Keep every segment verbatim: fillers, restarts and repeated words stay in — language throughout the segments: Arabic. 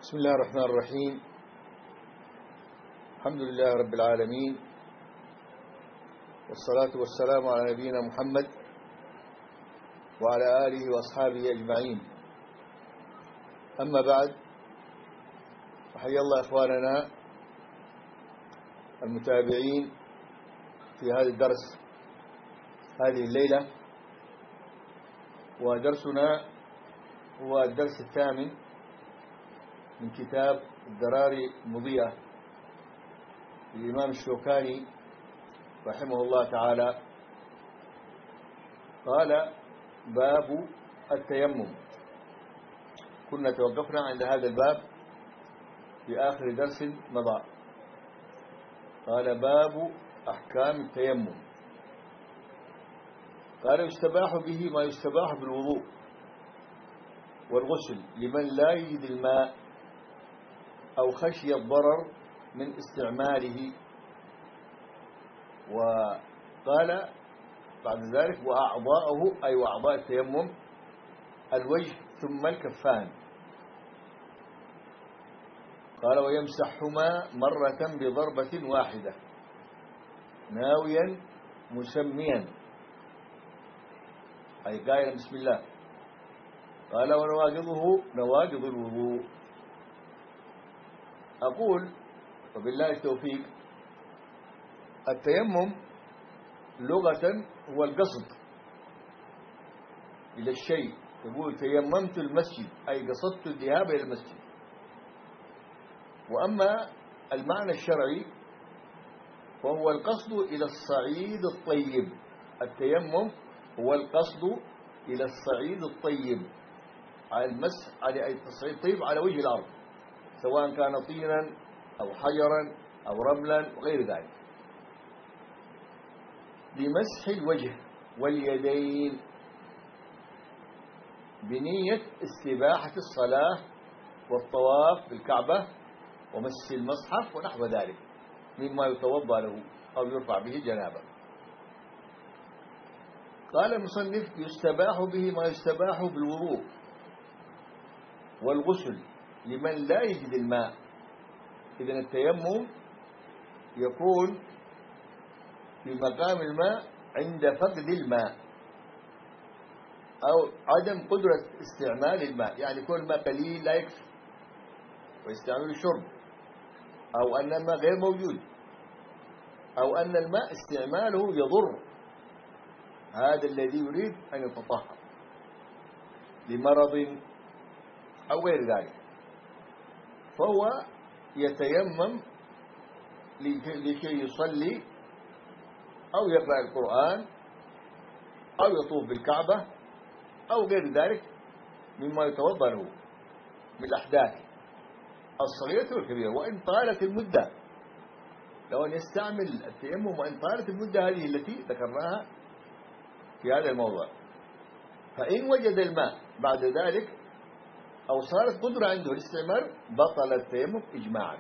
بسم الله الرحمن الرحيم. الحمد لله رب العالمين، والصلاة والسلام على نبينا محمد وعلى آله وأصحابه أجمعين. أما بعد، فحيا الله إخواننا المتابعين في هذا الدرس هذه الليلة، ودرسنا هو الدرس الثامن من كتاب الدراري المضيئة للإمام الشوكاني رحمه الله تعالى. قال: باب التيمم. كنا توقفنا عند هذا الباب في آخر درس مضى. قال: باب أحكام التيمم. قال: يستباح به ما يستباح بالوضوء والغسل لمن لا يجد الماء أو خشي الضرر من استعماله. وقال بعد ذلك: وأعضاءه، أي وأعضاء التيمم، الوجه ثم الكفان. قال: ويمسحهما مرة بضربة واحدة ناويا مسميا، أي قائلا بسم الله. قال: ونواقضه نواقض الوضوء. أقول وبالله التوفيق: التيمم لغة هو القصد إلى الشيء. يقول: تيممت المسجد، أي قصدت الذهاب إلى المسجد. وأما المعنى الشرعي فهو القصد إلى الصعيد الطيب. التيمم هو القصد إلى الصعيد الطيب، على المسح، على أي تصعيد طيب على وجه الأرض، سواء كان طينا أو حجرا أو رملا وغير ذلك، لمسح الوجه واليدين بنية استباحة الصلاة والطواف بالكعبة ومس المصحف ونحو ذلك مما يتوضأ له أو يرفع به جنابه. قال المصنف: يستباح به ما يستباح بالوضوء والغسل لمن لا يجد الماء. إذن التيمم يكون في مقام الماء عند فقد الماء أو عدم قدرة استعمال الماء، يعني يكون الماء قليل لا يكفي ويستعمل الشرب، أو أن الماء غير موجود، أو أن الماء استعماله يضر هذا الذي يريد أن يتطهر لمرض أو غير ذلك، فهو يتيمم لكي يصلي أو يقرأ القرآن أو يطوف بالكعبة أو غير ذلك مما يتوضأ له من الأحداث الصغيرة والكبيرة، وإن طالت المدة، لو أن يستعمل التيمم وإن طالت المدة هذه التي ذكرناها في هذا الموضوع. فإن وجد الماء بعد ذلك أو صارت قدرة عنده الاستعمال بطل التيمم إجماعا.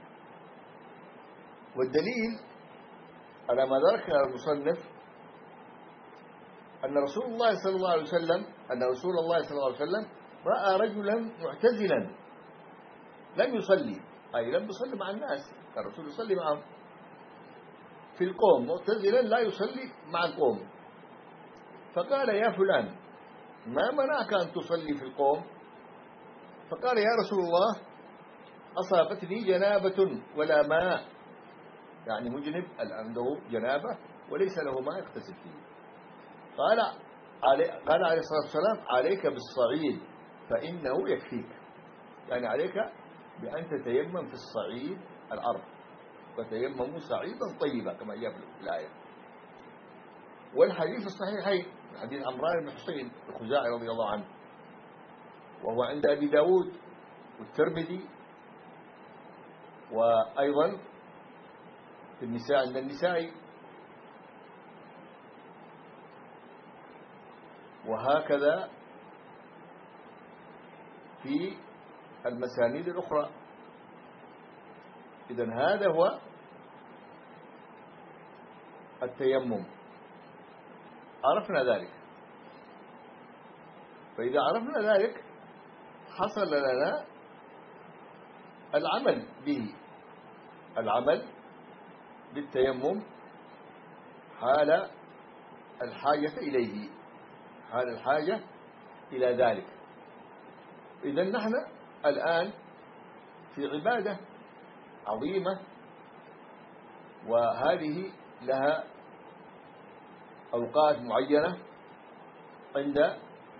والدليل على ما ذكر المصنف أن رسول الله صلى الله عليه وسلم أن رسول الله صلى الله عليه وسلم رأى رجلا معتزلا لم يصلي، أي لم يصلي مع الناس، الرسول يصلي معهم في القوم، معتزلا لا يصلي مع القوم. فقال: يا فلان، ما منعك أن تصلي في القوم؟ فقال: يا رسول الله، أصابتني جنابة ولا ماء، يعني مجنب عنده جنابة وليس له ماء يغتسل فيه. قال علي قال عليه الصلاة والسلام: عليك بالصعيد فإنه يكفيك، يعني عليك بأن تتيمم في الصعيد الأرض، وتيمموا صعيدا طيبا كما جاء في الآية. والحديث الصحيحين حديث عمران بن حسين الخزاعي رضي الله عنه، وهو عند أبي داود والترمذي، وأيضا في النساء عند النسائي، وهكذا في المسانيد الأخرى. إذن هذا هو التيمم، عرفنا ذلك. فإذا عرفنا ذلك حصل لنا العمل به، العمل بالتيمم حال الحاجة إليه، حال الحاجة إلى ذلك. إذن نحن الآن في عبادة عظيمة، وهذه لها أوقات معينة عند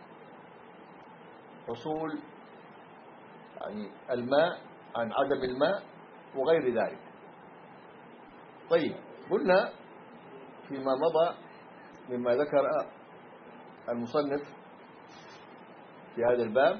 حصول يعني الماء عن عدم الماء وغير ذلك. طيب، قلنا فيما مضى مما ذكر المصنف في هذا الباب،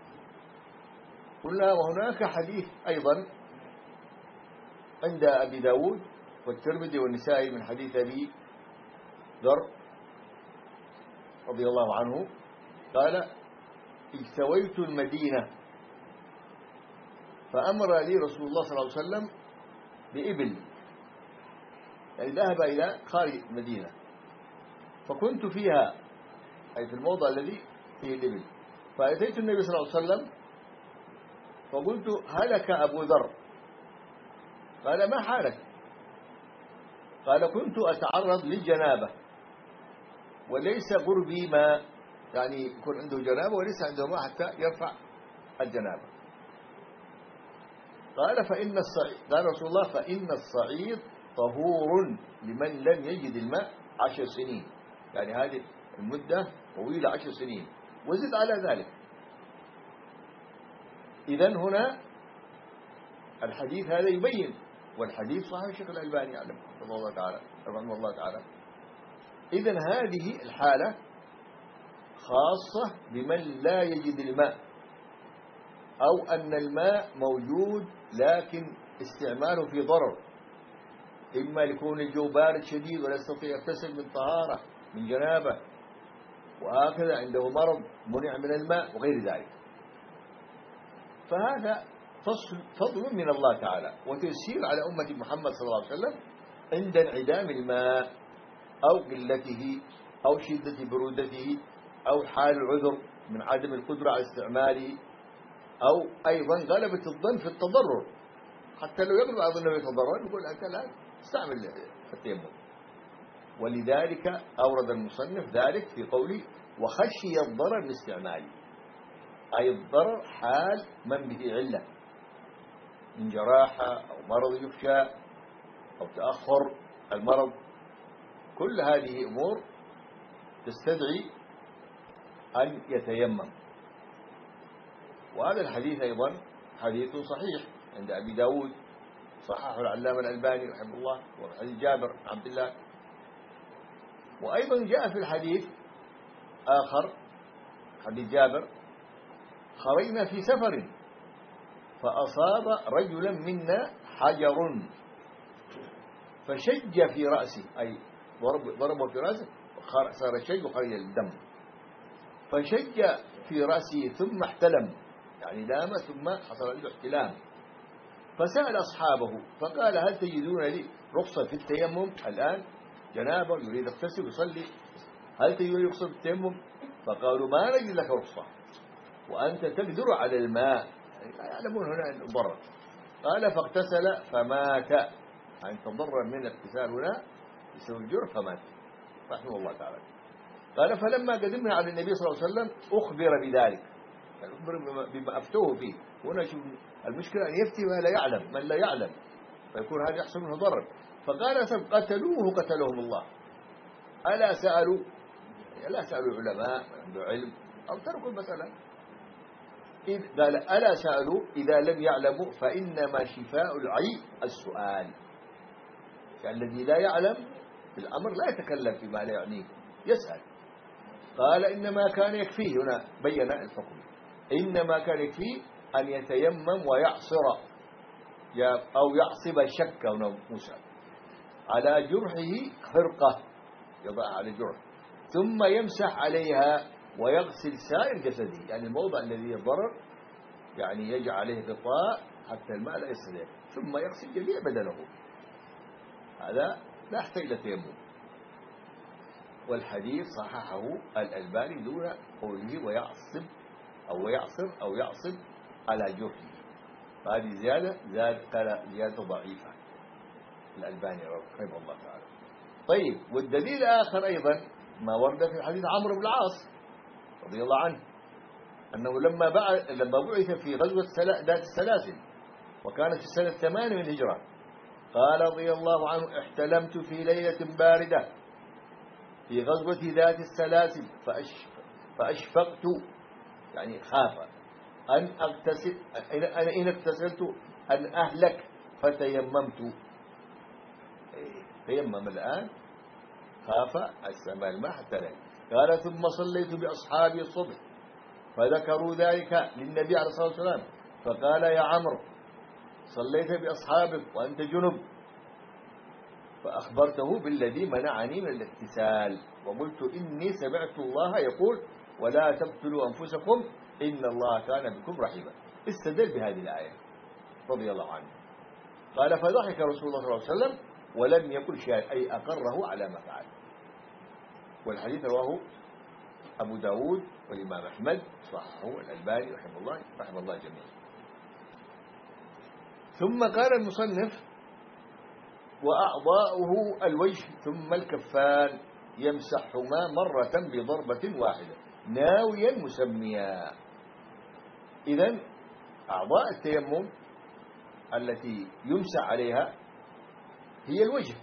قلنا وهناك حديث أيضا عند أبي داود والترمذي والنسائي من حديث أبي ذر رضي الله عنه قال: اجتويت المدينة فأمر لي رسول الله صلى الله عليه وسلم بإبل، يعني ذهب إلى خارج المدينة، فكنت فيها أي في الموضع الذي فيه الإبل، فأتيت النبي صلى الله عليه وسلم فقلت: هلك أبو ذر. قال: ما حالك؟ قال: كنت أتعرض للجنابة وليس قربي ماء، يعني يكون عنده جنابة وليس عنده ماء حتى يرفع الجنابة. قال: فإن الصعيد، قال رسول الله: فإن الصعيد طهور لمن لم يجد الماء عشر سنين، يعني هذه المدة طويلة عشر سنين وزد على ذلك. إذن هنا الحديث هذا يبين، والحديث صحيح الشيخ الألباني يعلم رحمه الله تعالى رحمه الله تعالى. إذن هذه الحالة خاصة بمن لا يجد الماء، أو أن الماء موجود لكن استعماله في ضرر، إما يكون الجو بارد شديد ولا يستطيع يغتسل من طهارة من جنابة، وهكذا عنده مرض منع من الماء وغير ذلك. فهذا فضل من الله تعالى وتيسير على أمة محمد صلى الله عليه وسلم عند انعدام الماء أو قلته أو شدة برودته أو حال العذر من عدم القدرة على استعماله، أو أيضا غلبة الظن في التضرر، حتى لو يغلب أظنه يتضرر يقول أنت لا استعمل التيمم. ولذلك أورد المصنف ذلك في قوله: وخشي الضرر باستعماله، أي الضرر حال من به علة من جراحة أو مرض يخشى أو تأخر المرض، كل هذه أمور تستدعي أن يتيمم. وهذا الحديث أيضا حديث صحيح عند أبي داود، صححه العلامة الألباني رحمه الله، وحديث جابر بن عبد الله. وأيضا جاء في الحديث آخر، حديث جابر: خرجنا في سفر فأصاب رجلا منا حجر فشج في رأسه، أي ضربه في رأسه صار الشج وخرج الدم، فشج في رأسه ثم احتلم، يعني دام ثم حصل له احتلام، فسأل أصحابه فقال: هل تجدون لي رخصة في التيمم الآن؟ جنابه يريد يغتسل ويصلي، هل تجدون لي رخصة في التيمم؟ فقالوا: ما نجد لك رخصة وأنت تقدر على الماء، يعني يعلمون هنا الضرر. قال: فاغتسل فمات، يعني تضرر من الاغتسال هنا بسبب الجرح فمات رحمه الله تعالى. قال: فلما قدمنا على النبي صلى الله عليه وسلم أخبر بذلك، يعني أخبر بما أفتوه فيه. هنا شوف المشكلة أن يفتي ما لا يعلم، من لا يعلم، فيكون هذا يحصل منه ضرر. فقال: قتلوه قتلهم الله. ألا سألوا، لا سألوا العلماء عنده علم أو تركوا المسألة. قال: ألا سألوا إذا لم يعلموا فإنما شفاء العي السؤال، يعني الذي لا يعلم بالأمر لا يتكلم فيما لا يعنيه، يسأل. قال: إنما كان يكفيه، هنا بين الحكم، إنما كان يكفيه أن يتيمم ويعصر أو يعصب شك موسى على جرحه خرقة يضعها على الجرح، ثم يمسح عليها ويغسل سائر جسده، يعني الموضع الذي يضرر يعني يجعل عليه غطاء حتى الماء لا يصل، ثم يغسل جميع بدنه. هذا لا يحتاج إلى تيمم. والحديث صححه الألباني دون قوله ويعصب أو يعصر أو يعصب على جرحه. هذه زيادة زاد قال زيادة ضعيفة الألباني رحمه الله تعالى. طيب، والدليل الآخر أيضا ما ورد في حديث عمرو بن العاص رضي الله عنه أنه لما بعث لما بعث في غزوة ذات السلاسل وكانت في السنة الثامنة من الهجرة، قال رضي الله عنه: احتلمت في ليلة باردة في غزوة ذات السلاسل فأشفقت، يعني خاف أن أغتسل أنا إن اغتسلت أن أهلك فتيممت. تيمم الآن، خاف السماء الماء حتى لا. قال: ثم صليت بأصحابي الصبح فذكروا ذلك للنبي عليه الصلاة والسلام فقال: يا عمرو، صليت بأصحابك وأنت جنب، فأخبرته بالذي منعني من الاغتسال وقلت: إني سمعت الله يقول: ولا تقتلوا أنفسكم إن الله كان بكم رحيما. استدل بهذه الآية رضي الله عنه. قال: فضحك رسول الله صلى الله عليه وسلم ولم يقل شيئا، أي أقره على ما فعل. والحديث رواه أبو داود والإمام أحمد، صححه الألباني رحمه الله رحمه الله جميعا. ثم قال المصنف: وأعضاؤه الوجه ثم الكفان يمسحهما مرة بضربة واحدة ناويا مسميا. إذن أعضاء التيمم التي يمسح عليها هي الوجه،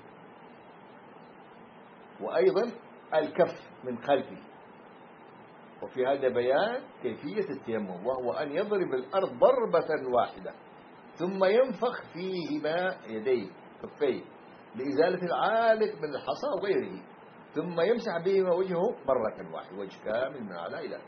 وأيضا الكف من خلفه. وفي هذا بيان كيفية التيمم، وهو أن يضرب الأرض ضربة واحدة ثم ينفخ فيهما يديه كفيه لإزالة العالق من الحصى وغيره، ثم يمسح بهما وجهه مرة واحدة، وجه كامل من على إلى،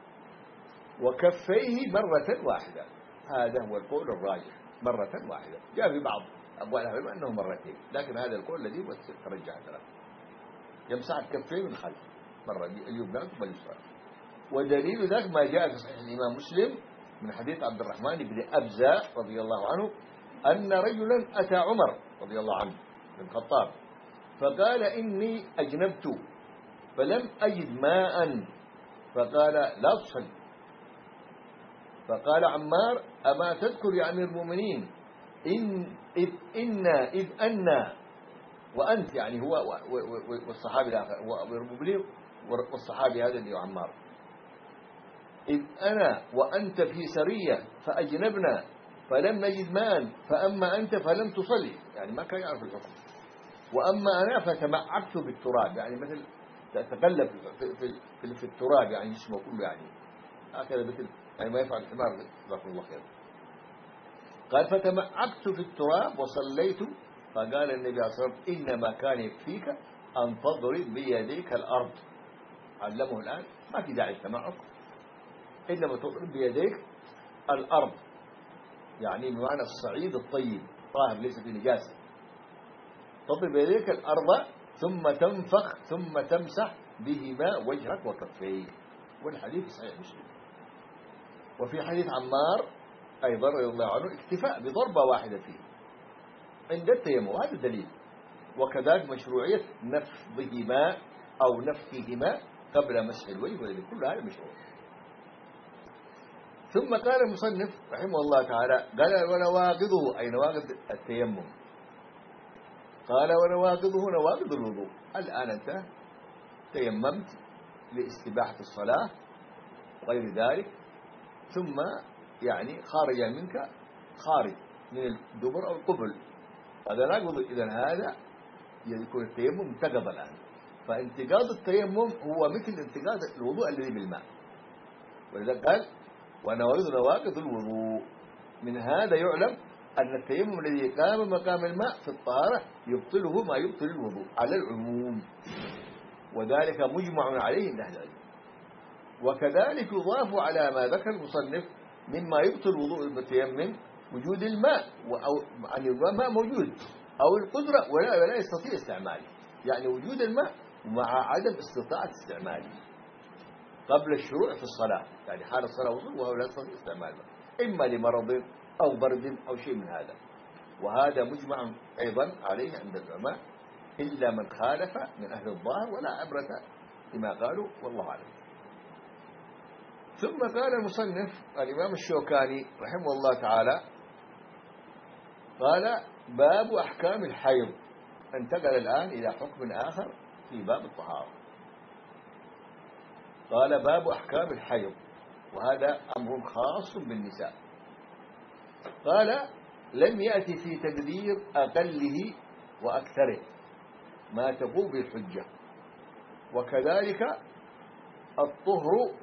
وكفيه مرة واحدة. هذا هو القول الراجح، مرة واحدة. جاء في بعض أقوال العلم أنه مرتين، لكن هذا القول الذي ترجح ثلاثة. يمسح الكفين من خلف مرة اليمنى ثم اليسرى. ودليل ذلك ما جاء في صحيح الإمام مسلم من حديث عبد الرحمن بن أبزة رضي الله عنه أن رجلا أتى عمر رضي الله عنه بن الخطاب فقال: إني أجنبت فلم أجد ماء، فقال: لا تصل. فقال عمار: أما تذكر يا أمير المؤمنين إن إذ إنا إذ أنا وأنت، يعني هو والصحابي الآخر والصحابي هذا اللي هو عمار، إذ أنا وأنت في سرية فأجنبنا فلم نجد ماء، فأما أنت فلم تصلي، يعني ما كان يعرف الحكم، وأما أنا فتمعكت بالتراب، يعني مثل تتقلب في, في, في, في التراب، يعني جسمه كله، يعني هكذا مثل يعني ما يفعل الحمار جزاكم الله خير. قال: فتمعكت في التراب وصليت. فقال النبي عليه الصلاة والسلام: إنما كان يكفيك أن تضرب بيديك الأرض. علمه الآن ما في داعي التمعك، إنما تضرب بيديك الأرض، يعني بمعنى الصعيد الطيب طاهر ليس في نجاسة. تضرب بيديك الأرض ثم تنفخ ثم تمسح بهما وجهك وكفيك. والحديث صحيح مسلم. وفي حديث عمار أيضا رضي الله عنه اكتفاء بضربة واحدة فيه عند التيمم، هذا دليل. وكذلك مشروعية نفضهما أو نفخهما قبل مسح الوجه، والذي كل هذا مشروع. ثم قال المصنف رحمه الله تعالى: قال: ونواقضه، أي نواقض التيمم. قال: ونواقضه نواقض الوضوء. الآن أنت تيممت لاستباحة الصلاة وغير ذلك، ثم يعني خارج منك خارج من الدبر أو القبل، هذا ناقض. إذن هذا يكون التيمم انتقض الآن. فانتقاض التيمم هو مثل انتقاض الوضوء الذي بالماء، ولذلك قال: ونواقض نواقض الوضوء. من هذا يعلم أن التيمم الذي قام مقام الماء في الطهارة يبطله ما يبطل الوضوء على العموم، وذلك مجمع عليه عند أهل العلم. وكذلك يضاف على ما ذكر المصنف مما يبطل وضوء المتيمم وجود الماء، أو يعني الماء موجود، أو القدرة ولا ولا يستطيع استعماله، يعني وجود الماء مع عدم استطاعة استعماله قبل الشروع في الصلاة، يعني حال الصلاة وصول وهو لا يستطيع استعماله، إما لمرض أو برد أو شيء من هذا. وهذا مجمع أيضا عليه عند العلماء إلا من خالف من أهل الظاهر، ولا عبرة بما قالوا، والله أعلم. ثم قال المصنف الإمام الشوكاني رحمه الله تعالى: قال باب أحكام الحيض. انتقل الآن إلى حكم آخر في باب الطهارة. قال باب أحكام الحيض، وهذا أمر خاص بالنساء. قال لم يأتي في تقدير أقله وأكثره ما تقوم بالحجة، وكذلك الطهر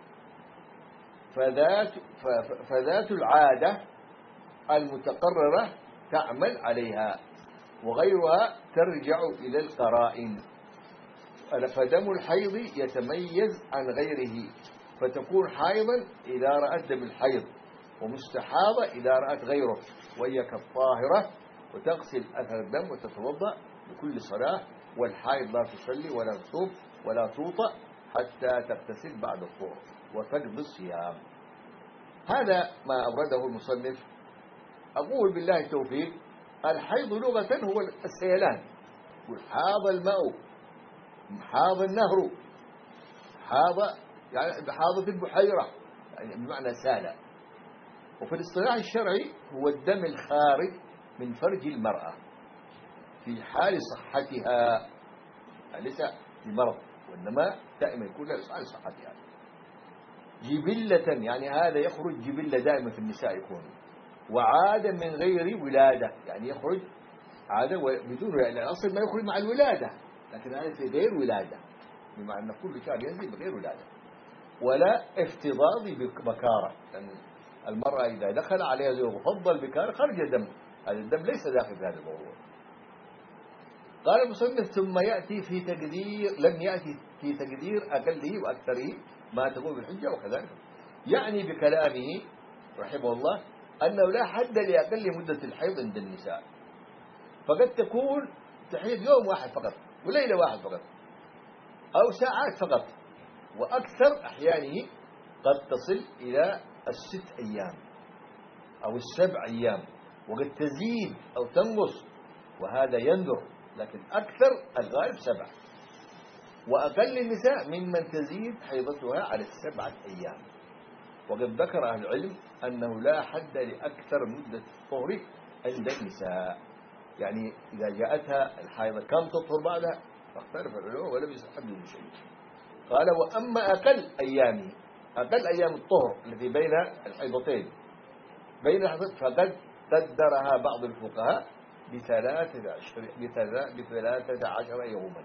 فذات, فذات العادة المتقررة تعمل عليها، وغيرها ترجع إلى القرائن. فدم الحيض يتميز عن غيره، فتكون حائضا إذا رأت دم الحيض، ومستحاضة إذا رأت غيره، وهي كالطاهرة، وتغسل أثر الدم وتتوضأ بكل صلاة. والحائض لا تصلي ولا تصوم ولا توطأ حتى تغتسل بعد الطهر وتقضي الصيام. هذا ما أورده المصنف. أقول بالله التوفيق، الحيض لغة هو السيلان، حاض الماء، حاض النهر، حاض يعني حاضت البحيرة، يعني بمعنى سالة. وفي الاصطلاح الشرعي هو الدم الخارج من فرج المرأة في حال صحتها، ليس في مرض، وإنما دائما يكون في حال صحتها. جبلة يعني هذا يخرج جبلة دائما في النساء يكون، وعادة من غير ولادة يعني يخرج عادة بدون، يعني الأصل ما يخرج مع الولادة، لكن هذا في غير ولادة، بمعنى أن كل شهر ينزل بغير ولادة. ولا افتضاض بكارة، يعني المرأة إذا دخل عليها زوج وفضل بكارة خرج الدم، هذا الدم ليس داخل في هذا الموضوع. قال المصنف ثم يأتي في تقدير، لم يأتي في تقدير أقله وأكثره ما تقوم بالحجة، وكذلك يعني بكلامه رحمه الله أنه لا حد لأقل مدة الحيض عند النساء، فقد تكون تحيض يوم واحد فقط وليلة واحد فقط أو ساعات فقط، وأكثر أحيانه قد تصل إلى الست أيام أو السبع أيام، وقد تزيد أو تنقص، وهذا يندر، لكن أكثر الغالب سبع. وأقل النساء ممن تزيد حيضتها على السبعة أيام. وقد ذكر أهل العلم أنه لا حد لأكثر مدة الطهر عند النساء، يعني إذا جاءتها الحيضة كم تطهر بعدها، فاختلف العلماء ولم يحددوا شيء. قال وأما أقل أيامه، أقل أيام الطهر التي بين الحيضتين بين الحيضتين فقد قدرها بعض الفقهاء بثلاثة عشر بثلاثة عشر يوما،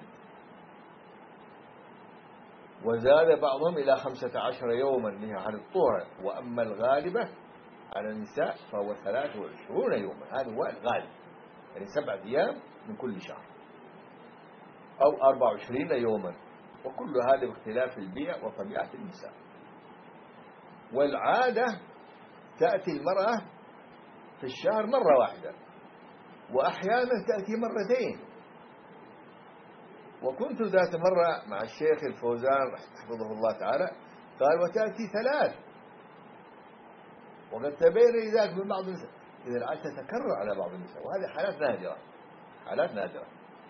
وزاد بعضهم إلى خمسة عشر يوما من عن الطهر. وأما الغالبة على النساء فهو ثلاثة وعشرون يوما، هذا هو الغالب، يعني سبعة أيام من كل شهر أو أربعة وعشرين يوما، وكل هذا باختلاف البيئة وطبيعة النساء. والعادة تأتي المرأة في الشهر مرة واحدة، وأحيانا تأتي مرتين. وكنت ذات مرة مع الشيخ الفوزان حفظه الله تعالى قال وتأتي ثلاث، وقد تبين ذلك من بعض النساء، إذا العادة تتكرر على بعض النساء، وهذه حالات نادرة، حالات نادرة.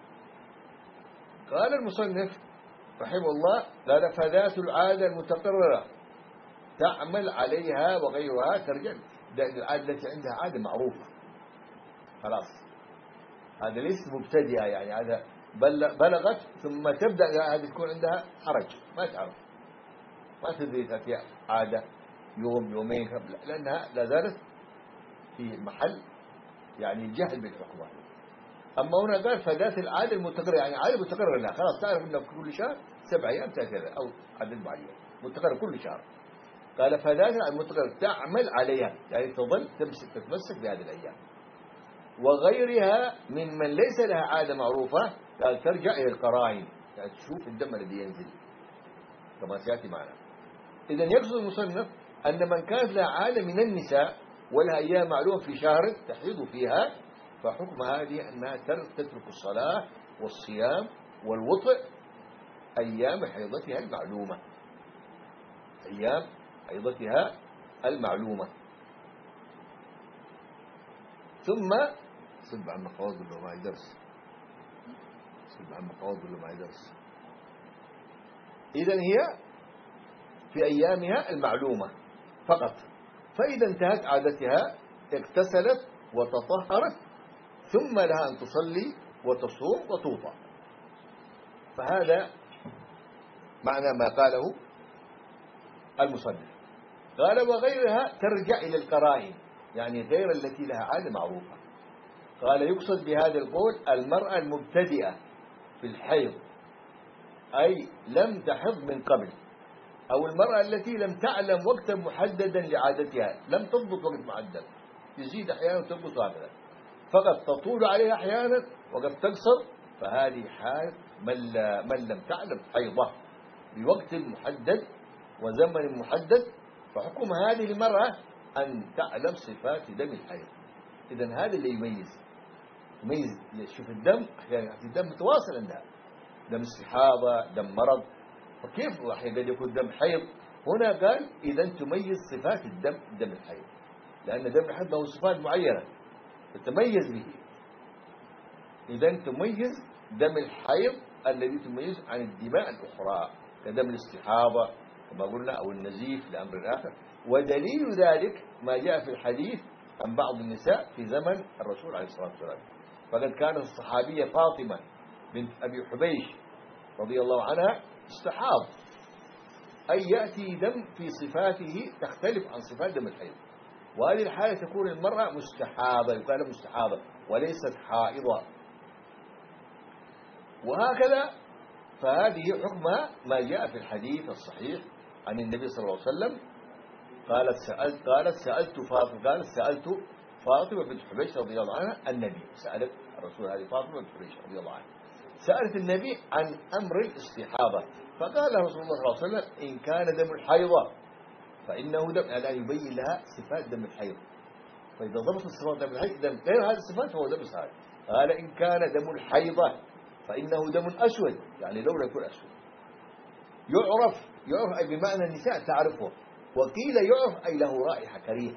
قال المصنف رحمه الله قال فذات العادة المتقررة تعمل عليها، وغيرها ترجع. العادة التي عندها عادة معروفة خلاص، هذا ليس مبتدئة، يعني هذا بلغت ثم تبدأ هذه تكون عندها حرج، ما تعرف، ما تدري تأتي عادة يوم يومين قبل، لأنها لا زالت في محل يعني الجهل بالحكم. أما هنا قال فذات العادة المتقررة، يعني عادة متقررة لها خلاص، تعرف أنه كل شهر سبع أيام تأتي أو عدد معين متقرر كل شهر. قال فذات المتقررة تعمل عليها، يعني تظل تمسك تتمسك بهذه الأيام. وغيرها ممن ليس لها عادة معروفة قال ترجع إلى القرائن، يعني تشوف الدم الذي ينزل كما سيأتي معنا. إذن يقصد المصنف أن من كانت لها عادة من النساء ولها أيام معلومة في شهر تحيض فيها، فحكم هذه أنها تترك الصلاة والصيام والوطء أيام حيضتها المعلومة، أيام حيضتها المعلومة. ثم صب عن مقاوض له ما يدرس، صب عن مقاوض له ما يدرس. إذن هي في أيامها المعلومة فقط، فإذا انتهت عادتها اغتسلت وتطهرت ثم لها أن تصلي وتصوم وتوضع. فهذا معنى ما قاله المصنف. قال وغيرها ترجع إلى القرائن، يعني غير التي لها عادة معروفة. قال يقصد بهذا القول المرأة المبتدئة في الحيض، أي لم تحض من قبل، أو المرأة التي لم تعلم وقتا محددا لعادتها، لم تضبط وقت محدد، تزيد أحيانا وتنقص هكذا، فقد تطول عليها أحيانا وقد تقصر. فهذه حال من, من لم تعلم حيضة بوقت محدد وزمن محدد، فحكم هذه المرأة أن تعلم صفات دم الحيض. إذن هذا اللي يميز يميز شوف الدم أحيانا الدم متواصل عندها، دم استحاضة، دم مرض، فكيف أحيانا يكون دم حيض؟ هنا قال إذا تميز صفات الدم دم الحيض، لأن دم الحيض له صفات معينة تتميز به. إذا تميز دم الحيض الذي تميز عن الدماء الأخرى كدم الاستحاضة كما قلنا أو النزيف لأمر آخر. ودليل ذلك ما جاء في الحديث عن بعض النساء في زمن الرسول عليه الصلاة والسلام. فقد كانت الصحابية فاطمة بنت أبي حبيش رضي الله عنها استحاض، أي يأتي دم في صفاته تختلف عن صفات دم الحيض، وهذه الحالة تكون المرأة مستحاضة، يقال مستحاضة وليست حائضة. وهكذا فهذه حكمها ما جاء في الحديث الصحيح عن النبي صلى الله عليه وسلم. قالت سألت قالت سألت فاطمة قالت سألت فاطمة بنت حبيش رضي الله عنها النبي، سألت الرسول هذه فاطمة بنت حبيش رضي الله عنها، سألت النبي عن أمر الاستحاضة، فقال رسول الله صلى الله عليه وسلم إن كان دم الحيضة فإنه دم، لا يبين لها صفات دم الحيض، فإذا ضبط صفات دم الحيض دم غير هذه الصفات فهو دم سائل. قال إن كان دم الحيضة فإنه دم أسود، يعني لونه يكون أسود، يعرف يعرف أي بمعنى النساء تعرفه، وقيل يعرف أي له رائحة كريهة،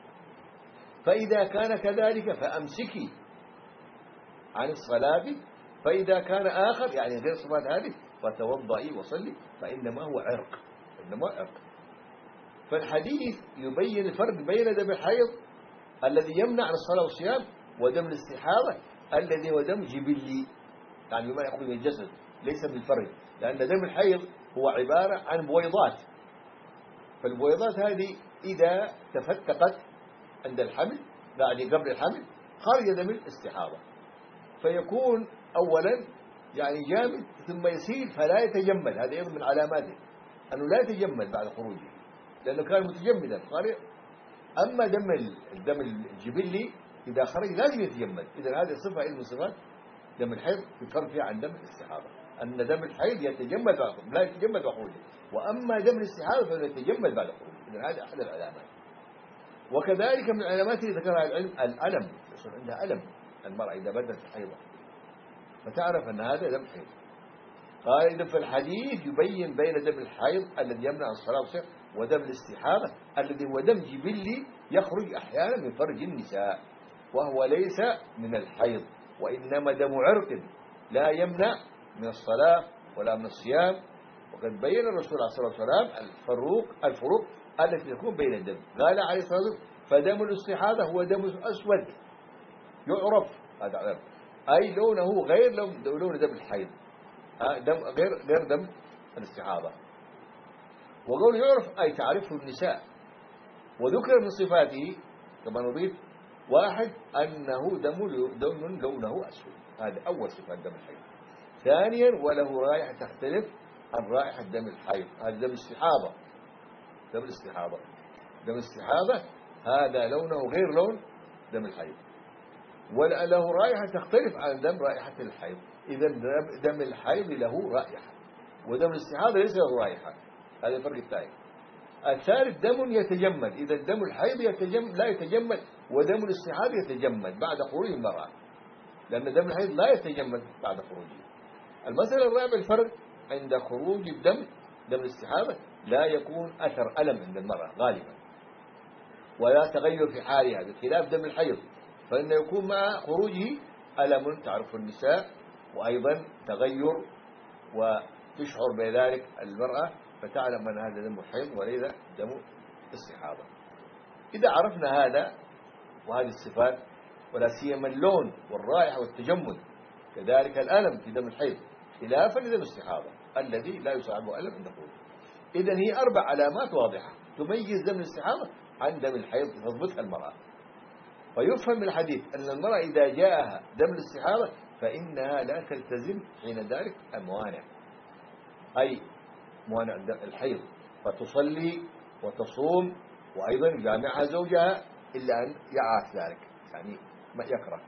فإذا كان كذلك فأمسكي عن الصلاة، فإذا كان آخر يعني غير صفات هذه فتوضئي وصلي فإنما هو عرق، إنما عرق. فالحديث يبين الفرق بين دم الحيض الذي يمنع عن الصلاة والصيام ودم الاستحاضة الذي هو دم جبلي، يعني ما يخرج من الجسد ليس بالفرج، لأن دم الحيض هو عبارة عن بويضات، فالبويضات هذه إذا تفتقت عند الحمل يعني قبل الحمل خرج دم الاستحاضة، فيكون أولا يعني جامد ثم يسيل فلا يتجمد، هذا أيضا من علاماته أنه لا يتجمد بعد خروجه لأنه كان متجمدا قارئ. أما دم الدم الجبلي إذا خرج لازم يتجمد، إذا هذه صفة من صفات دم الحيض يفرق فيها عن دم الاستحاضة، أن دم الحيض يتجمد بعد خروجه لا يتجمد بعد خروجه، وأما دم الاستحاضة فإنه يتجمد بعد خروجه، إذا هذا أحد العلامات. وكذلك من العلامات اللي ذكرها العلم الألم، يصير عندها ألم المرأة إذا بدت الحيضة فتعرف أن هذا دم حيض. قال إذا في الحديث يبين بين دم الحيض الذي يمنع الصلاة والصيام ودم الاستحاضة الذي هو دم جبلي يخرج أحيانا من فرج النساء، وهو ليس من الحيض وإنما دم عرق لا يمنع من الصلاة ولا من الصيام. وقد بين الرسول عليه الصلاة والسلام الفروق الفروق التي تكون بين الدم، قال عليه الصلاة والسلام فدم الاستحاضة هو دم أسود يعرف هذا عرق، أي لونه غير لون, لون دم الحيض، دم غير غير دم الاستحاضة. وقول يعرف أي تعرفه النساء. وذكر من صفاته كما نضيف واحد أنه دم دم لونه أسود، هذا أول صفة دم الحيض. ثانيا وله رائحة تختلف عن رائحة دم الحيض، هذا دم الاستحاضة، دم الاستحاضة دم الاستحاضة هذا لونه غير لون دم الحيض، وله رائحة تختلف عن دم رائحة الحيض. إذا دم الحيض له رائحة ودم الاستحاضة ليس له رائحة، هذا الفرق الثاني. الثالث دم يتجمد، إذا دم الحيض يتجمد لا يتجمد ودم الاستحاضة يتجمد بعد خروج المرأة، لأن دم الحيض لا يتجمد بعد خروجه. المسألة الرابعة الفرق عند خروج الدم دم الاستحاضة لا يكون أثر ألم عند المرأة غالبا ولا تغير في حالها بخلاف دم الحيض، فإنه يكون مع خروجه ألم تعرف النساء وأيضا تغير وتشعر بذلك المرأة فتعلم أن هذا دم الحيض وليس دم استحاضة. إذا عرفنا هذا وهذه الصفات ولا سيما اللون والرائحة والتجمد، كذلك الألم في دم الحيض خلافا لدم الاستحاضة الذي لا يصاحبه ألم عند خروجه. إذن هي أربع علامات واضحة تميز دم الاستحاضة عن دم الحيض تضبطها المرأة. ويفهم من الحديث أن المرأة إذا جاءها دم الاستحاضة فإنها لا تلتزم حين ذلك الموانع، أي موانع الحيض، فتصلي وتصوم وأيضا يجامعها زوجها إلا أن يعاف ذلك، يعني ما يكره،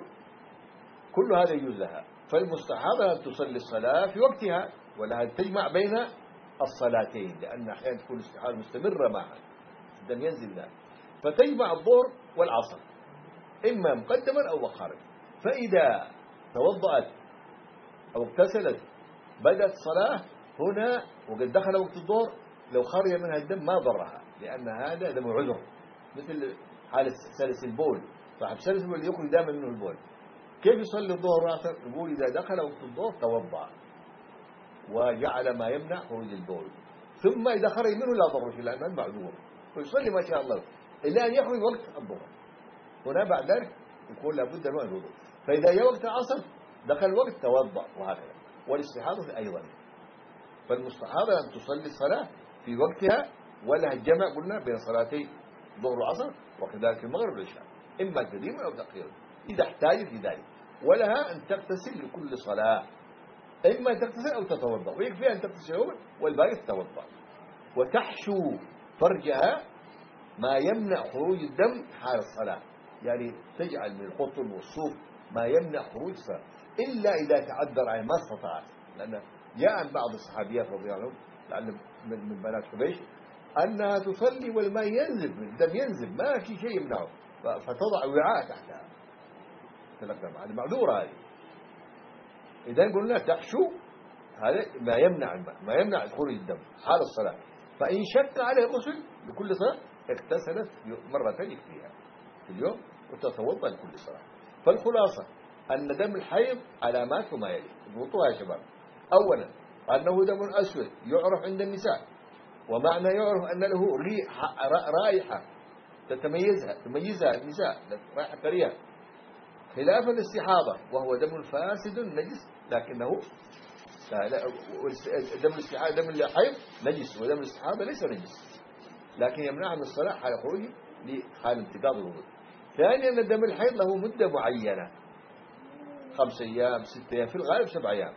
كل هذا يجوز لها. فالمستحاضة أن تصلي الصلاة في وقتها ولها تجمع بين الصلاتين، لأن أحيانا تكون الاستحاضة مستمرة معها، الدم ينزل لها، فتجمع الظهر والعصر إما مقدما أو مؤخرا. فإذا توضأت أو اغتسلت بدأت صلاة هنا وقد دخل وقت الظهر، لو خرج منها الدم ما ضرها، لأن هذا دم عذر، مثل حالة سلس البول، صاحب سلس البول يخرج دائما منه البول، كيف يصلي الظهر والعصر؟ يقول إذا دخل وقت الظهر توضأ وجعل ما يمنع خروج البول، ثم إذا خرج منه لا ضر فيه لأنه معذور، ويصلي ما شاء الله إلا أن يخرج وقت الظهر، هنا بعد ذلك يكون لابد من الوضوء. فإذا جاء وقت العصر دخل الوقت توضأ، وهكذا. والاستحاضة أيضا، فالمستحاضة أن تصلي الصلاة في وقتها ولها الجمع قلنا بين صلاتي الظهر والعصر، وكذلك المغرب والعشاء، إما تقديما أو تأخيرا إذا احتاجت لذلك، ولها أن تغتسل لكل صلاة، إما تغتسل أو تتوضأ، ويكفي أن تغتسل أول والباقي تتوضأ. وتحشو فرجها ما يمنع خروج الدم حال الصلاة، يعني تجعل من القطن والصوف ما يمنع خروج الصلاة إلا إذا تعذر عليه ما استطاعت، لأن جاء عن بعض الصحابيات رضي الله عنهم لعل من بنات حبيش أنها تصلي والماء ينزل، الدم ينزل ما في شيء يمنعه، فتضع وعاء تحتها، هذه معذورة هذه. إذا قلنا تحشو هذا ما يمنع الماء، ما يمنع خروج الدم حال الصلاة، فإن شك عليه غسل لكل صلاة اغتسلت مرتين يكفيها في اليوم وتتوضأ لكل صلاة. فالخلاصة أن دم الحيض علامات ما يلي، اضبطوها يا شباب. أولا أنه دم أسود يعرف عند النساء، ومعنى يعرف أن له رائحة تتميزها تميزها النساء، رائحة كريهة، خلافا الاستحاضة وهو دم فاسد نجس، لكنه دم الاستحاضة دم الحيض نجس، ودم الاستحاضة ليس نجس، لكن يمنعها من الصلاة حال خروجه لحال انتقاض الوضوء. ثانيا أن دم الحيض له مدة معينة، خمس أيام ست أيام، في الغالب سبع أيام،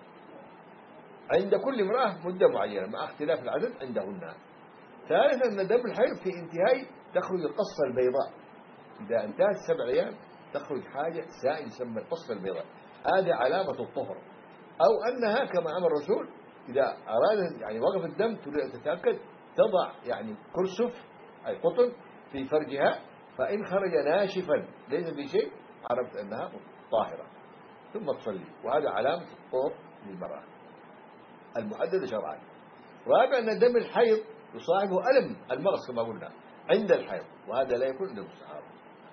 عند كل امرأة مدة معينة مع اختلاف العدد عندهن. ثالثا أن دم الحيض في انتهاء تخرج القصة البيضاء، إذا انتهت سبع أيام تخرج حاجة سائل يسمى القصة البيضاء، هذه علامة الطهر، أو أنها كما أمر الرسول إذا أراد يعني وقف الدم تريد أن تتأكد تضع يعني كرسف أي قطن في فرجها، فإن خرج ناشفا ليس في شيء عرفت أنها طاهرة، ثم تصلي، وهذا علامة الطهر للمرأة المحددة شرعا. رابعا أن دم الحيض يصاحبه ألم المغص كما قلنا عند الحيض، وهذا لا يكون عند الاستحاضة.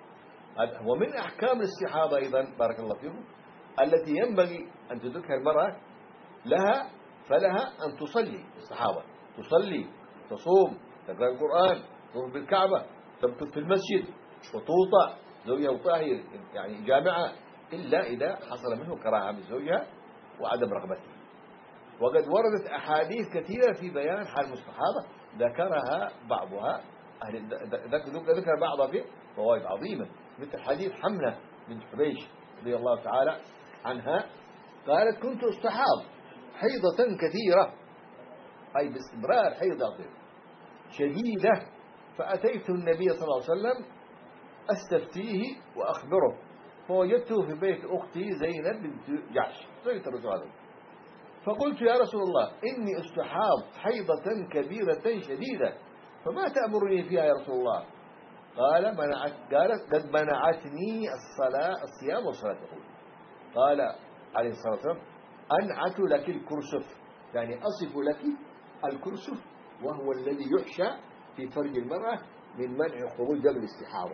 ومن أحكام الاستحاضة أيضا بارك الله فيكم التي ينبغي أن تدركها المرأة لها، فلها أن تصلي استحاضة، تصلي تصوم تقرأ القرآن تطوف بالكعبة تمكث في المسجد وتوطأ زوجها طاهر يعني جامعة، إلا إذا حصل منه كراهة من زوجها وعدم رغبته. وقد وردت أحاديث كثيرة في بيان حال المستحاضة ذكرها بعضها ذكر بعضها في فوائد عظيمة، مثل حديث حمنة بنت حبيش رضي الله تعالى عنها قالت كنت استحاض حيضة كثيرة، أي باستمرار حيضة شديدة، فأتيت النبي صلى الله عليه وسلم أستفتيه وأخبره، فوجدته في بيت أختي زينب بنت جحش زوجة الرسول، فقلت يا رسول الله إني استحاض حيضة كبيرة شديدة، فما تأمرني فيها يا رسول الله؟ قال منعت قالت قد منعتني الصلاة الصيام والصلاة تقول. قال عليه الصلاة والسلام أنعت لك الكرسف، يعني أصف لك الكرسف وهو الذي يحشى في فرج المرأة من منع خروج دم الاستحاضة.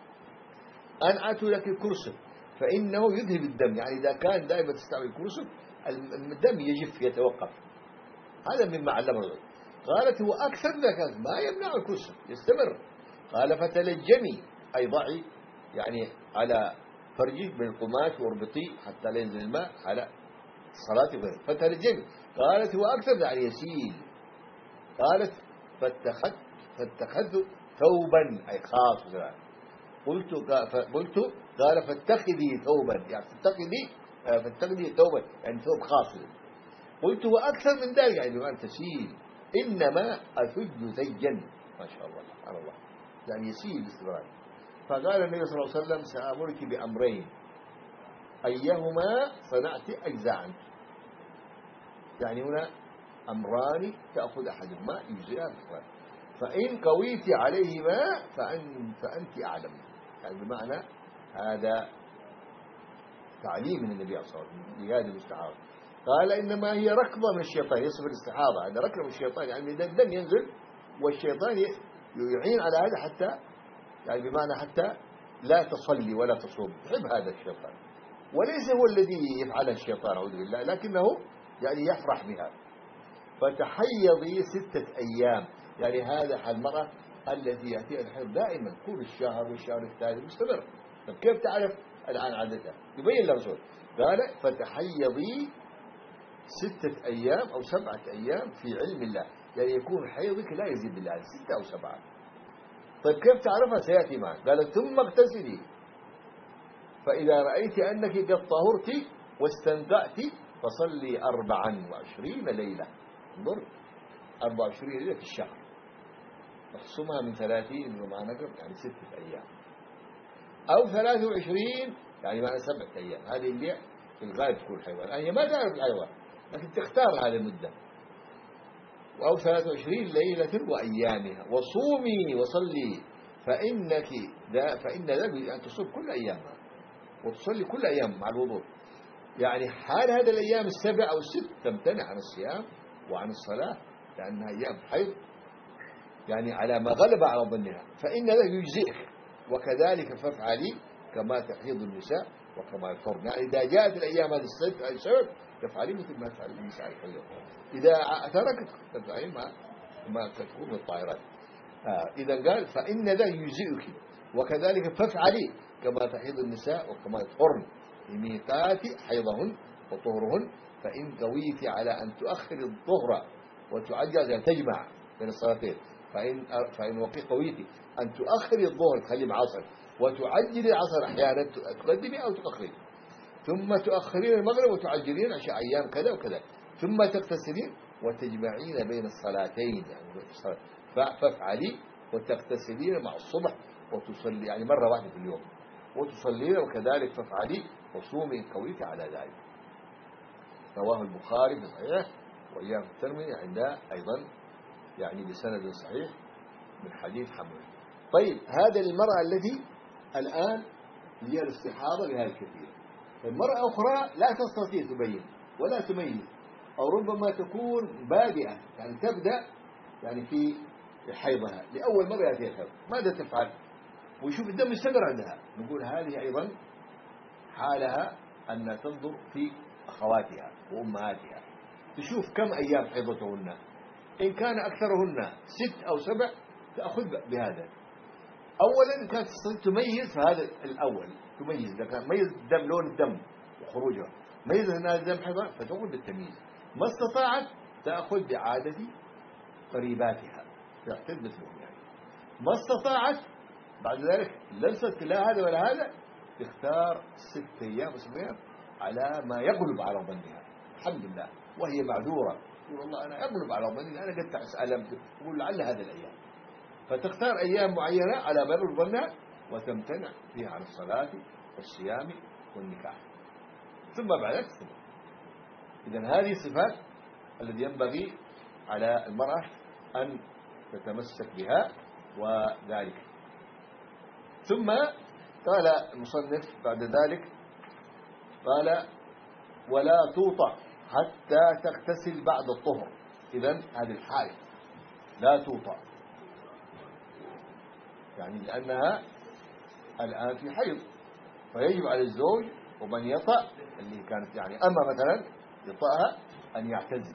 أنعت لك الكرسف فإنه يذهب الدم، يعني إذا كان دائما تستعمل الكرسف الدم يجف يتوقف، هذا مما علمه العلم. قالت هو أكثر ذلك ما يمنع الكرسف يستمر. قال فتلجمي أي ضعي يعني على فرجه بالقماش واربطيه حتى لا ينزل الماء على الصلاة وغيره. فترجم قالت هو أكثر يعني يسيل. قالت فاتخذت فاتخذت ثوبا أي خاص. قلت قلت قال فاتخذي ثوبا يعني فاتخذي فاتخذي ثوبا يعني ثوب خاص. قلت وأكثر من ذلك يعني بمعنى تسيل. إنما أثج زيا. ما شاء الله سبحان الله يعني يسيل باستمرار. فقال النبي صلى الله عليه وسلم سآمرك بأمرين أيهما صنعت أجزاء عنك. يعني هنا أمران تأخذ أحدهما يجزئها بإخراج. فإن قويت عليهما فأن فأنت أعلم. يعني بمعنى هذا تعليم من النبي صلى الله عليه وسلم لهذه الاستحاضة. قال إنما هي ركضة من الشيطان. يصف الاستحاضة هذا ركضة من الشيطان يعني الدم ينزل والشيطان يعين على هذا حتى يعني بمعنى حتى لا تصلي ولا تصوم. يحب هذا الشيطان وليس هو الذي يفعله الشيطان أعوذ بالله لكنه يعني يفرح بها. فتحيضي ستة أيام يعني هذا المرأة التي يأتيها الحيض دائما طول الشهر والشهر الثالث مستمر. طيب كيف تعرف الآن عادتها؟ يبين الرسول قال فتحيضي ستة أيام أو سبعة أيام في علم الله يعني يكون حيضك لا يزيد بالله ستة أو سبعة. طيب كيف تعرفها؟ سيأتي معك. قال ثم اغتسلي فإذا رأيت أنك قد طهرت واستنقعت فصلي أربعا وعشرين ليلة. انظر أربع وعشرين ليلة في الشهر اخصمها من ثلاثين ومع نقر يعني ستة أيام أو ثلاث وعشرين يعني معنى سبعة أيام. هذه اللي في الغالب تكون حيوان. هي ما تعرف الحيوان لكن تختار هذه المدة. أو ثلاث وعشرين ليلة وأيامها وصومي وصلي فإنك ذا فإن ذا أن تصوم كل أيامها وتصلي كل أيام مع الوضوء. يعني حال هذه الأيام السبع أو الست تمتنع عن الصيام وعن الصلاة لأنها أيام حيض يعني على ما غلب على ظنها. فإن ذا يجزئك وكذلك فافعلي كما تحيض النساء وكما يطهرن. يعني إذا جاءت الأيام هذه الست السبب تفعلي مثل ما تفعل النساء الحيض. إذا تركت تفعلي ما ما تكون الطاهرات. آه إذا قال فإن ذا يجزئك وكذلك فافعلي كما تحيض النساء وكما يطهرن لميقات حيضهن وطهرهن. فإن قويت على أن تؤخر الظهر وتعجل يعني تجمع بين الصلاتين. فإن فإن وقي قويتي أن تؤخر الظهر تخلي مع عصر وتعجل العصر أحيانا تقدمي أو تؤخري ثم تؤخرين المغرب وتعجلين عشاء أيام كذا وكذا ثم تغتسلين وتجمعين بين الصلاتين يعني فافعلي وتغتسلين مع الصبح وتصلي يعني مرة واحدة في اليوم وتصلين وكذلك فافعلي وصومي قويتي على ذلك. رواه البخاري في صحيح وإياه الترمذي عندها أيضا يعني بسند صحيح من حديث حمد. طيب هذا المرأة التي الآن هي الاستحاضة بهذا الكثير. المرأة أخرى لا تستطيع تبين ولا تميز أو ربما تكون بادئة يعني تبدأ يعني في حيضها لأول مرة يأتيها الحيض. ماذا تفعل؟ ويشوف الدم يستمر عندها. نقول هذه أيضا حالها أن تنظر في أخواتها وأمهاتها تشوف كم أيام حيضتهن. إن كان أكثرهن ست أو سبع تأخذ بهذا. أولا كانت تميز فهذا الأول تميز إذا كان ميز الدم لون الدم وخروجه ميز أن هذا الدم حيضة فتأخذ بالتمييز. ما استطاعت تأخذ بعادة قريباتها تعتد مثلهم يعني. ما استطاعت بعد ذلك ليست لا هذا ولا هذا تختار ست أيام وسبع على ما يغلب على ظنها. الحمد لله وهي معذورة تقول والله أنا أغلب على ظني أنا قد أسألم تقول لعل هذا الأيام فتختار أيام معينة على ما يغلب ظنها وتمتنع فيها عن الصلاة والصيام والنكاح ثم بعد ذلك تستمر. إذن هذه الصفات التي ينبغي على المرأة أن تتمسك بها وذلك. ثم قال المصنف بعد ذلك قال ولا توطأ حتى تغتسل بعد الطهر. إذن هذه الحالة لا توطأ يعني لأنها الآن في حيض فيجب على الزوج ومن يطأ اللي كانت يعني أما مثلا يطأها أن يعتزل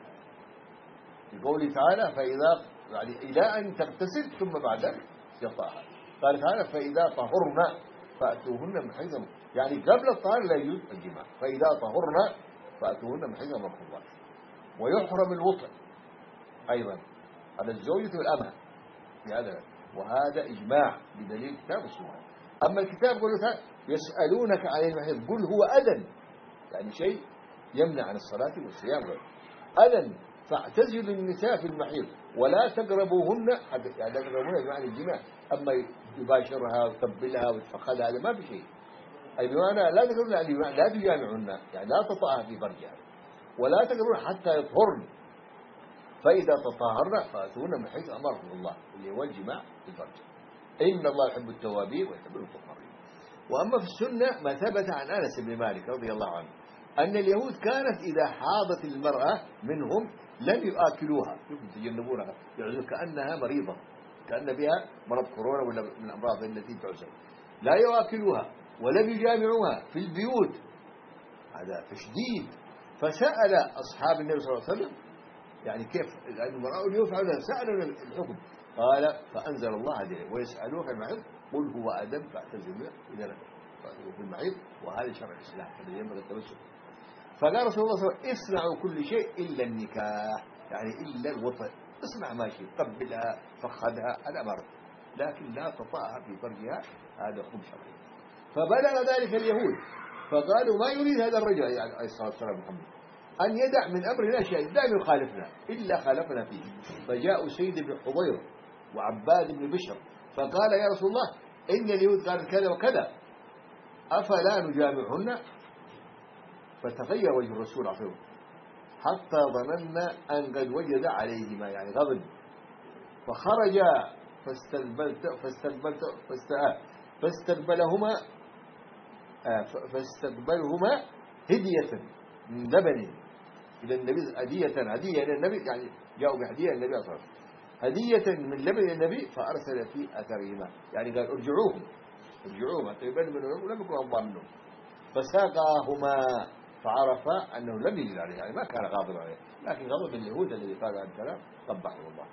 بقوله تعالى فإذا يعني إلى أن تغتسل ثم بعد ذلك يطأها. قال تعالى فإذا طهرنا فأتوهن من حيث، يعني قبل الطهر لا يجوز الجماع، فإذا طهرنا فأتوهن من حيث أمركم الله. ويحرم الوطء أيضا على الزوجة والأمة في هذا، وهذا إجماع بدليل كتاب السنة. أما الكتاب يقول يسألونك عن المحيض قل هو أذى، يعني شيء يمنع عن الصلاة والصيام غير أذى، فاعتزلوا النساء في المحيض ولا تقربوهن، يعني لا تقربوهن بمعنى الجماع، أما يباشرها ويقبلها ويتفخذها هذا ما في شيء، أي بمعنى لا تقربوهن لا تجامعهن، يعني لا تطأها في فرجها، ولا تقربوهن حتى يطهرن، فإذا تطهرن فأتوهن من حيث أمركم الله، اللي هو الجماع في الفرج. إن الله يحب التوابين ويحب المتطهرين. وأما في السنة ما ثبت عن أنس بن مالك رضي الله عنه أن اليهود كانت إذا حاضت المرأة منهم لم يآكلوها، يتجنبونها، يعني كأنها مريضة، كأن بها مرض كورونا ولا من الأمراض التي تعزل، لا يآكلوها ولم يجامعوها في البيوت، هذا تشديد. فسأل أصحاب النبي صلى الله عليه وسلم يعني كيف المرأة يفعل، سألوا الحكم، قال فأنزل الله هذه ويسألوك المحيض قل هو أذى فاعتزلوا إذا في المحيض، وهذا شرع الإسلام الذي ينبغي التمسك. فقال رسول الله صلى الله عليه وسلم اصنعوا كل شيء إلا النكاح، يعني إلا الوطء، اصنع ماشي، قبلها فخذها هذا أمر، لكن لا تطأها في فرجها، هذا حكم شرعي. فبلغ ذلك اليهود فقالوا ما يريد هذا الرجل يعني عليه الصلاة والسلام محمد أن يدع من أمرنا شيء دائما يخالفنا إلا خالفنا فيه. فجاءوا سيد بن حضير وعباد بن بشر فقال يا رسول الله إن اليهود قالت كذا وكذا أفلا نجامعهن؟ فتغير وجه الرسول عليه الصلاة والسلام حتى ظننا أن قد وجد عليهما يعني غضب، فخرج فاستقبلت فاستقبلت فاستقبلهما فاستقبلهما هدية من لبن إلى النبي، هدية هدية إلى النبي، يعني جاءوا بهدية إلى النبي صلى الله عليه وسلم، هدية من لبن النبي، فأرسل في أثرهما، يعني قال ارجعوهم ارجعوهم حتى يبين منهم لم يكن أفضل منهم، فساقاهما فعرف أنه لم يجد عليه، يعني ما كان غاضب عليه، لكن غضب اليهود الذي قال هذا الكلام قبحه الله.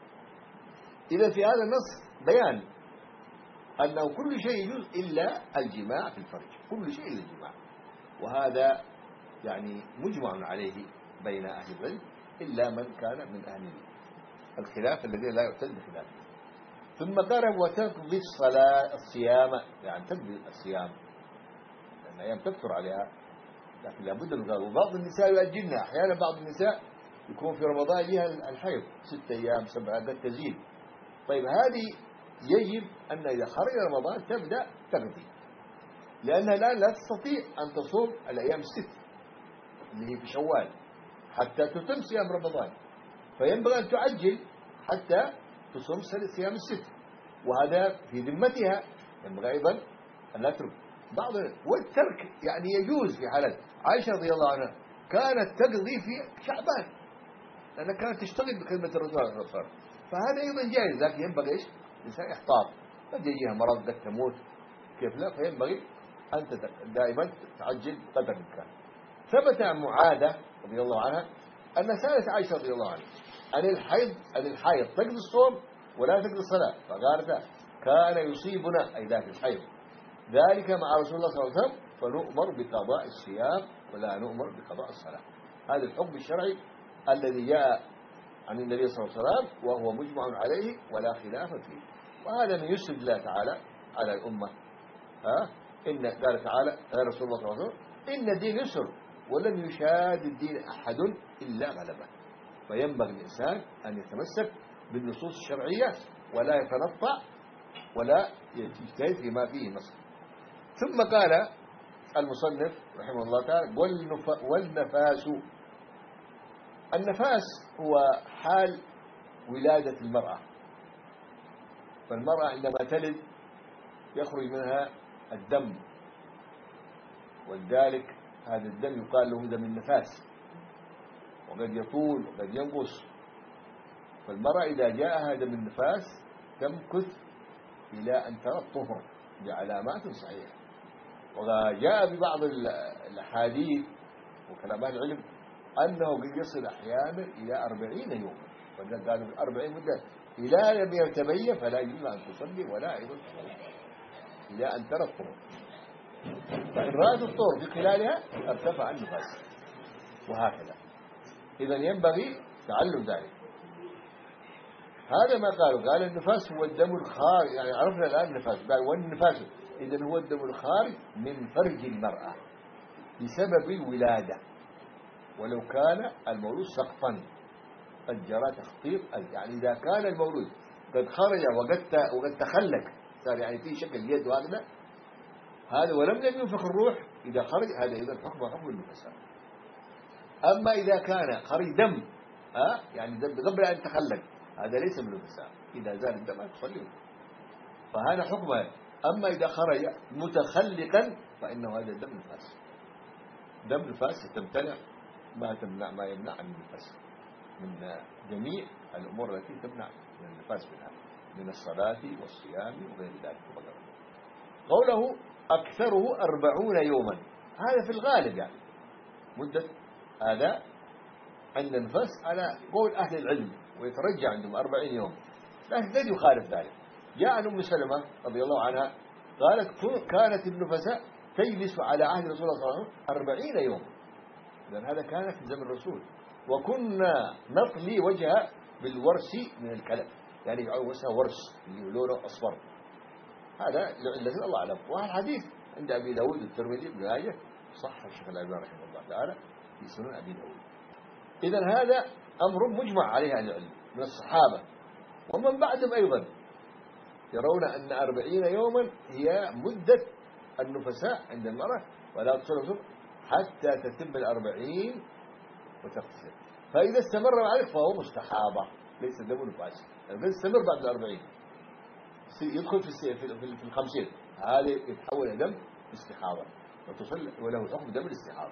إذا في هذا النص بيان أنه كل شيء يجوز إلا الجماع في الفرج، كل شيء إلا الجماع، وهذا يعني مجمع عليه بين أهل العلم إلا من كان من أهل الخلاف الذي لا يعتد بخلافه. ثم قال وتقضي الصلاة الصيام، يعني تقضي الصيام لأن أيام تكثر عليها، لكن لابد من قال. وبعض النساء يؤجلنا، أحيانا بعض النساء يكون في رمضان لها الحيض ست أيام سبعة قد تزيد، طيب هذه يجب أن إذا خرج رمضان تبدأ تقضي، لأنها الآن لا تستطيع أن تصوم الأيام الست اللي هي في شوال حتى تتم صيام رمضان، فينبغي أن تعجل حتى تصوم صيام الست، وهذا في ذمتها، ينبغي أيضا أن لا تترك بعض. والترك يعني يجوز في حالات. عائشة رضي الله عنها كانت تقضي في شعبان لأنها كانت تشتغل بخدمة الرسول صلى الله عليه وسلم، فهذا أيضا جائز، لكن ينبغي إيش؟ الإنسان يحتاط، قد يجيها مرض قد تموت كيف لا، فينبغي أن دائما تعجل قدر الإمكان. ثبت عن معاذة رضي الله عنها أن سألت عائشة رضي الله عنها عن الحيض عن الحيض تقضي الصوم ولا تقضي الصلاة، فقالت كان يصيبنا أي ذاك الحيض ذلك مع رسول الله صلى الله عليه وسلم فنؤمر بقضاء الصيام ولا نؤمر بقضاء الصلاة. هذا الحكم الشرعي الذي جاء عن النبي صلى الله عليه وسلم وهو مجمع عليه ولا خلاف فيه، وهذا من يسر الله تعالى على الأمة. ها إن قال تعالى قال رسول الله صلى الله عليه وسلم إن الدين يسر ولن يشاد الدين أحد إلا غلبه، فينبغي الإنسان أن يتمسك بالنصوص الشرعية ولا يتنطع ولا يجتهد فيما فيه نص. ثم قال المصنف رحمه الله تعالى والنفاس، النفاس هو حال ولادة المرأة، فالمرأة عندما تلد يخرج منها الدم، ولذلك هذا الدم يقال له دم النفاس، وقد يطول وقد ينقص. فالمرأة إذا جاءها دم النفاس تمكث إلى أن ترى الطهر بعلامات صحيحة، وجاء ببعض الأحاديث وكلام أهل العلم أنه قد يصل أحيانا إلى أربعين يوما، وقد قالوا أربعين مدة إلى لم يتبين فلا يجوز أن تصلي ولا أيضا تصلي. إلى أن ترى الطهر، فإن رأت الطهر في خلالها ارتفع النفاس، وهكذا. إذا ينبغي تعلم ذلك. هذا ما قالوا، قال النفاس هو الدم الخارج، يعني عرفنا الآن النفاس، قال والنفاس إذا هو الدم الخارج من فرج المرأة بسبب الولادة، ولو كان المولود سقطا قد جرى تخطيط، يعني إذا كان المولود قد خرج وقد وقد تخلق، صار يعني في شكل يد وهكذا، هذا ولم لم ينفخ الروح، إذا خرج هذا إذا حكم حكم النفساء. أما إذا كان خرج دم أه يعني دم قبل أن يتخلق، هذا ليس من النفساء، إذا زال الدم تصلي، فهذا حكمه. أما إذا خرج متخلقا فإنه هذا دم نفاس، دم نفاس تمتنع ما تمنع ما يمنع عن النفاس من جميع الأمور التي تمنع من النفاس منها، من الصلاة والصيام وغير ذلك. قوله أكثره أربعون يوما، هذا في الغالب يعني مدة هذا عند النفاس على قول أهل العلم، ويترجع عندهم أربعين يوم، لكن قد يخالف ذلك. جاء عن أم سلمة رضي الله عنها قالت كانت النفساء تجلس على عهد رسول الله صلى الله عليه وسلم أربعين يوم، لأن هذا كان في زمن الرسول. وكنا نطلي وجهها بالورس من الكلب، يعني وجهها ورس اللي لونه أصفر، هذا لعلة الله أعلم. وهذا الحديث عند أبي داود والترمذي بن ماجه، صح الشيخ الألباني رحمه الله تعالى في سنن أبي داود. إذا هذا أمر مجمع عليه أهل العلم من الصحابة ومن بعدهم أيضا، يرون أن أربعين يوما هي مدة النفساء عند المرأة، ولا تصل حتى تتم الأربعين وتغتسل. فإذا استمر عليك فهو مستحاضة ليس دم نفاس، إذا استمر بعد الأربعين يدخل في في الخمسين، هذا يتحول إلى دم استحاضة وتصل وله حكم دم الاستحاضة.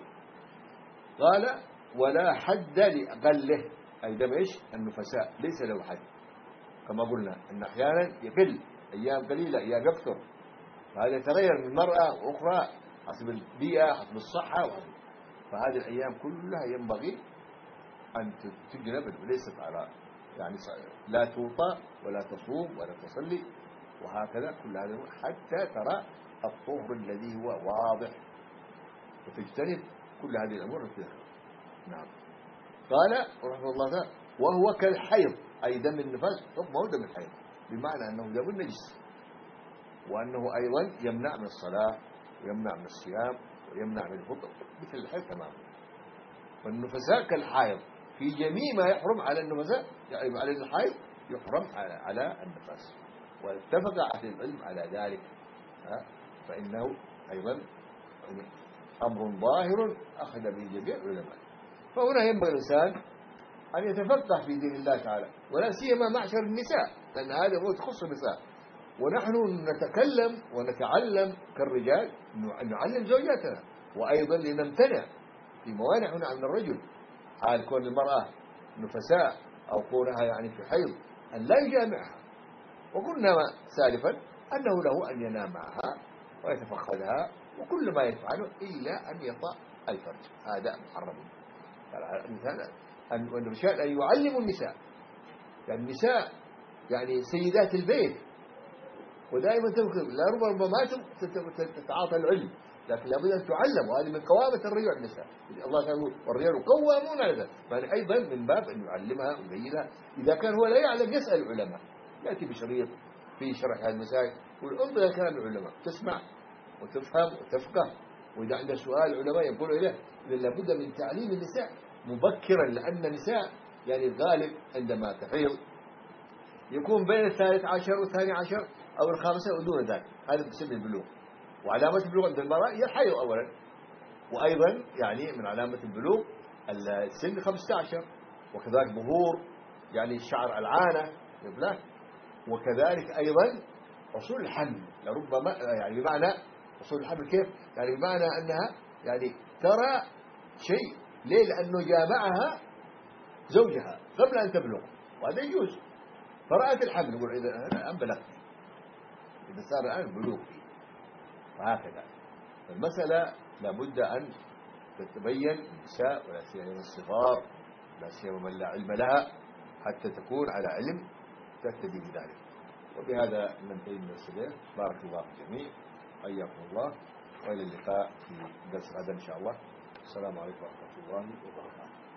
قال ولا حد لأقله، أي دم إيش النفساء ليس له حد، كما قلنا أن أحيانا يقل أيام قليلة أيام يكثر، فهذا يتغير من مرأة وأخرى حسب البيئة حسب الصحة، فهذه الأيام كلها ينبغي أن تجنب، وليست على يعني لا توطى ولا تصوم ولا تصلي وهكذا، كل هذا حتى ترى الطهر الذي هو واضح، وتجتنب كل هذه الأمور التي ذكرت. نعم. قال رحمه الله تعالى وهو كالحيض، أي دم النفاس حكمه دم الحيض، بمعنى أنه دم النجس، وأنه أيضا يمنع من الصلاة ويمنع من الصيام ويمنع من الفطر مثل الحيض تماما. فالنفساء كالحيض في جميع ما يحرم على النفساء، يعني على الحيض يحرم على النفاس، واتفق أهل العلم على ذلك. فإنه أيضا أمر ظاهر أخذ به جميع العلماء. فهنا ينبغي الإنسان أن يتفقه في دين الله تعالى، ولا سيما معشر النساء، لأن هذا هو تخص النساء، ونحن نتكلم ونتعلم كالرجال، نعلم زوجاتنا، وأيضا لنمتنع في موانع هنا من الرجل، حال كون المرأة نفساء أو كونها يعني في حيض أن لا يجامعها. وقلنا سالفا أنه له أن ينام معها ويتفقدها وكل ما يفعله إلا أن يطأ الفرج، هذا محرم. الإنسان أن الرجال أن يعلموا النساء، يعني النساء يعني سيدات البيت، ودائما تذكر لا ربما ما تتعاطى العلم، لكن لابد أن تعلم، وهذه من قوامة الرجال على النساء. الله تعالى يقول والرجال قوامون على ذلك، يعني أيضا من باب أن يعلمها ويبينها. إذا كان هو لا يعلم يسأل العلماء، يأتي بشريط في شرح هذه المسائل يقول انظر إلى كلام العلماء، تسمع وتفهم وتفقه، وإذا عندك سؤال العلماء يقولوا إليه. إذا لابد من تعليم النساء مبكرا، لأن النساء يعني الغالب عندما تحيض يكون بين الثالث عشر والثاني عشر أو الخامسة ودون ذلك، هذا بسبب البلوغ. وعلامة البلوغ عند المرأة هي الحيض أولا، وأيضا يعني من علامة البلوغ السن خمسة عشر، وكذلك ظهور يعني الشعر العانة يبلغ، وكذلك أيضا حصول الحمل، لربما يعني بمعنى حصول الحمل كيف؟ يعني بمعنى أنها يعني ترى شيء، ليه؟ لأنه جامعها زوجها قبل أن تبلغ، وهذا يجوز، فرأت الحمل يقول إذا أنا الآن بلغت، إذا صار الآن بلوغ فيه، وهكذا. المسألة لابد أن تتبين النساء ولا سيما الصغار، لا سيما من لا علم لها، حتى تكون على علم تهتدي بذلك. وبهذا ننتهي من السبيل. بارك الله في الجميع. حياكم الله، وإلى اللقاء في درس غدا إن شاء الله. السلام عليكم ورحمة الله وبركاته.